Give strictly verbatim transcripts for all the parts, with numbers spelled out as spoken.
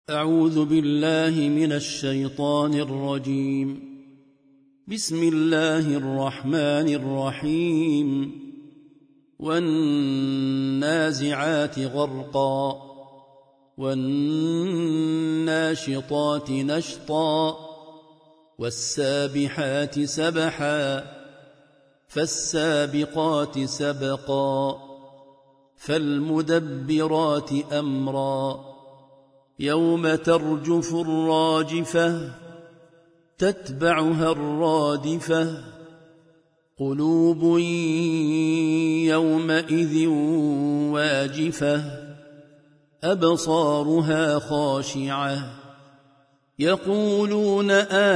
أعوذ بالله من الشيطان الرجيم. بسم الله الرحمن الرحيم. والنازعات غرقا والناشطات نشطا والسابحات سبحا فالسابقات سبقا فالمدبرات أمرا يوم ترجف الراجفة تتبعها الرادفة قلوب يومئذ واجفة أبصارها خاشعة يقولون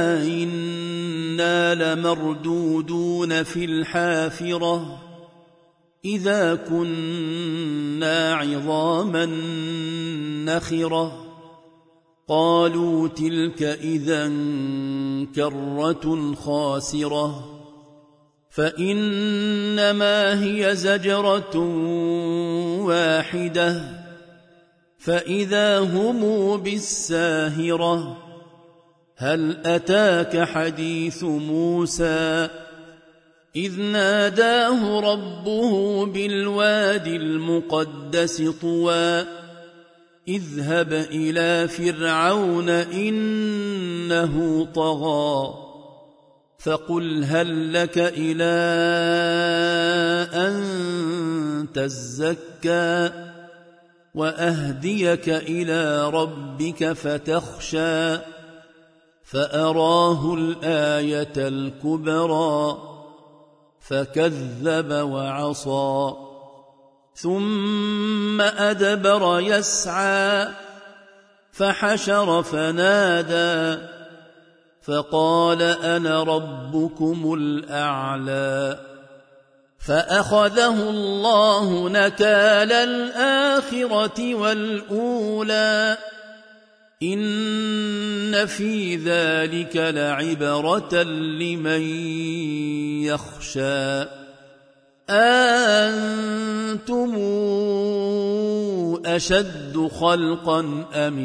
أئنا لمردودون في الحافرة إذا كنا عظاما نخرة قالوا تلك إذا كرة خاسرة فإنما هي زجرة واحدة فإذا هم بالساهرة هل أتاك حديث موسى إذ ناداه ربه بالوادي المقدس طوى اذهب إلى فرعون إنه طغى فقل هل لك إلى أن تزكى وأهديك إلى ربك فتخشى فأراه الآية الكبرى فكذب وعصى ثم أدبر يسعى فحشر فنادى فقال أنا ربكم الأعلى فأخذه الله نكال الآخرة والأولى إن في ذلك لعبرة لمن يخشى أأنتم أشد خلقا أم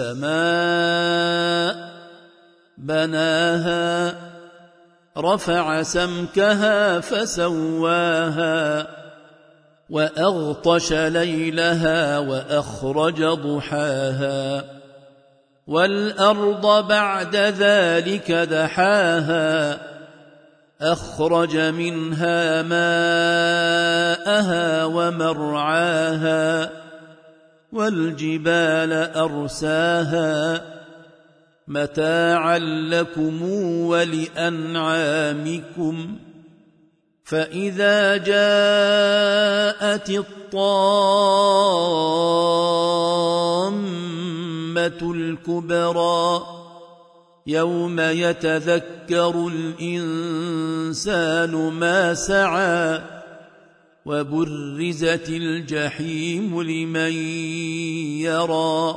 السماء بناها رفع سمكها فسواها وأغطش ليلها وأخرج ضحاها والأرض بعد ذلك دحاها أخرج منها ماءها ومرعاها والجبال أرساها متاعا لكم ولأنعامكم فإذا جاءت الطامة الكبرى يوم يتذكر الإنسان ما سعى وبرزت الجحيم لمن يرى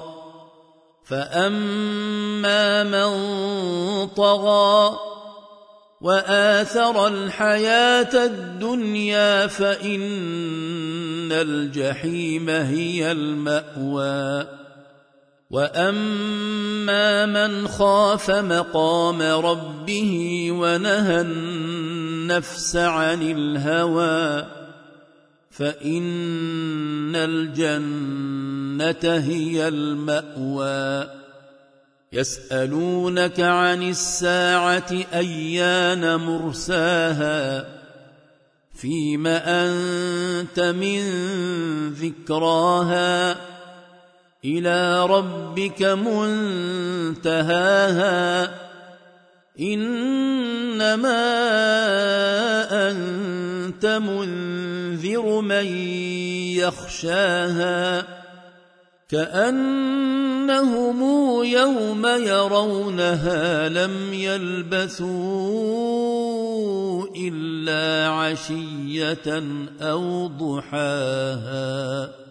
فأما من طغى وآثر الحياة الدنيا فإن الجحيم هي المأوى وأما من خاف مقام ربه ونهى النفس عن الهوى فإن الجنة هي المأوى يسألونك عن الساعة أيان مرساها فيم أنت من ذكراها إلى ربك منتهاها إنما أنت منذر من يخشاها كأنهم يوم يرونها لم يلبثوا إلا عشية أو ضحاها.